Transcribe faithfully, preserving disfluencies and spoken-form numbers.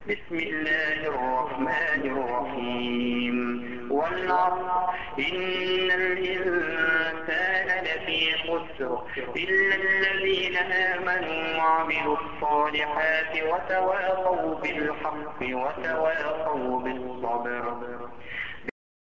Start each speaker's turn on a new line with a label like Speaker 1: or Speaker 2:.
Speaker 1: بسم الله الرحمن الرحيم والعصر إن الإنسان لفي خسر إلا الذين آمنوا وعملوا الصالحات وتواصوا بالحق وتواصوا بالصبر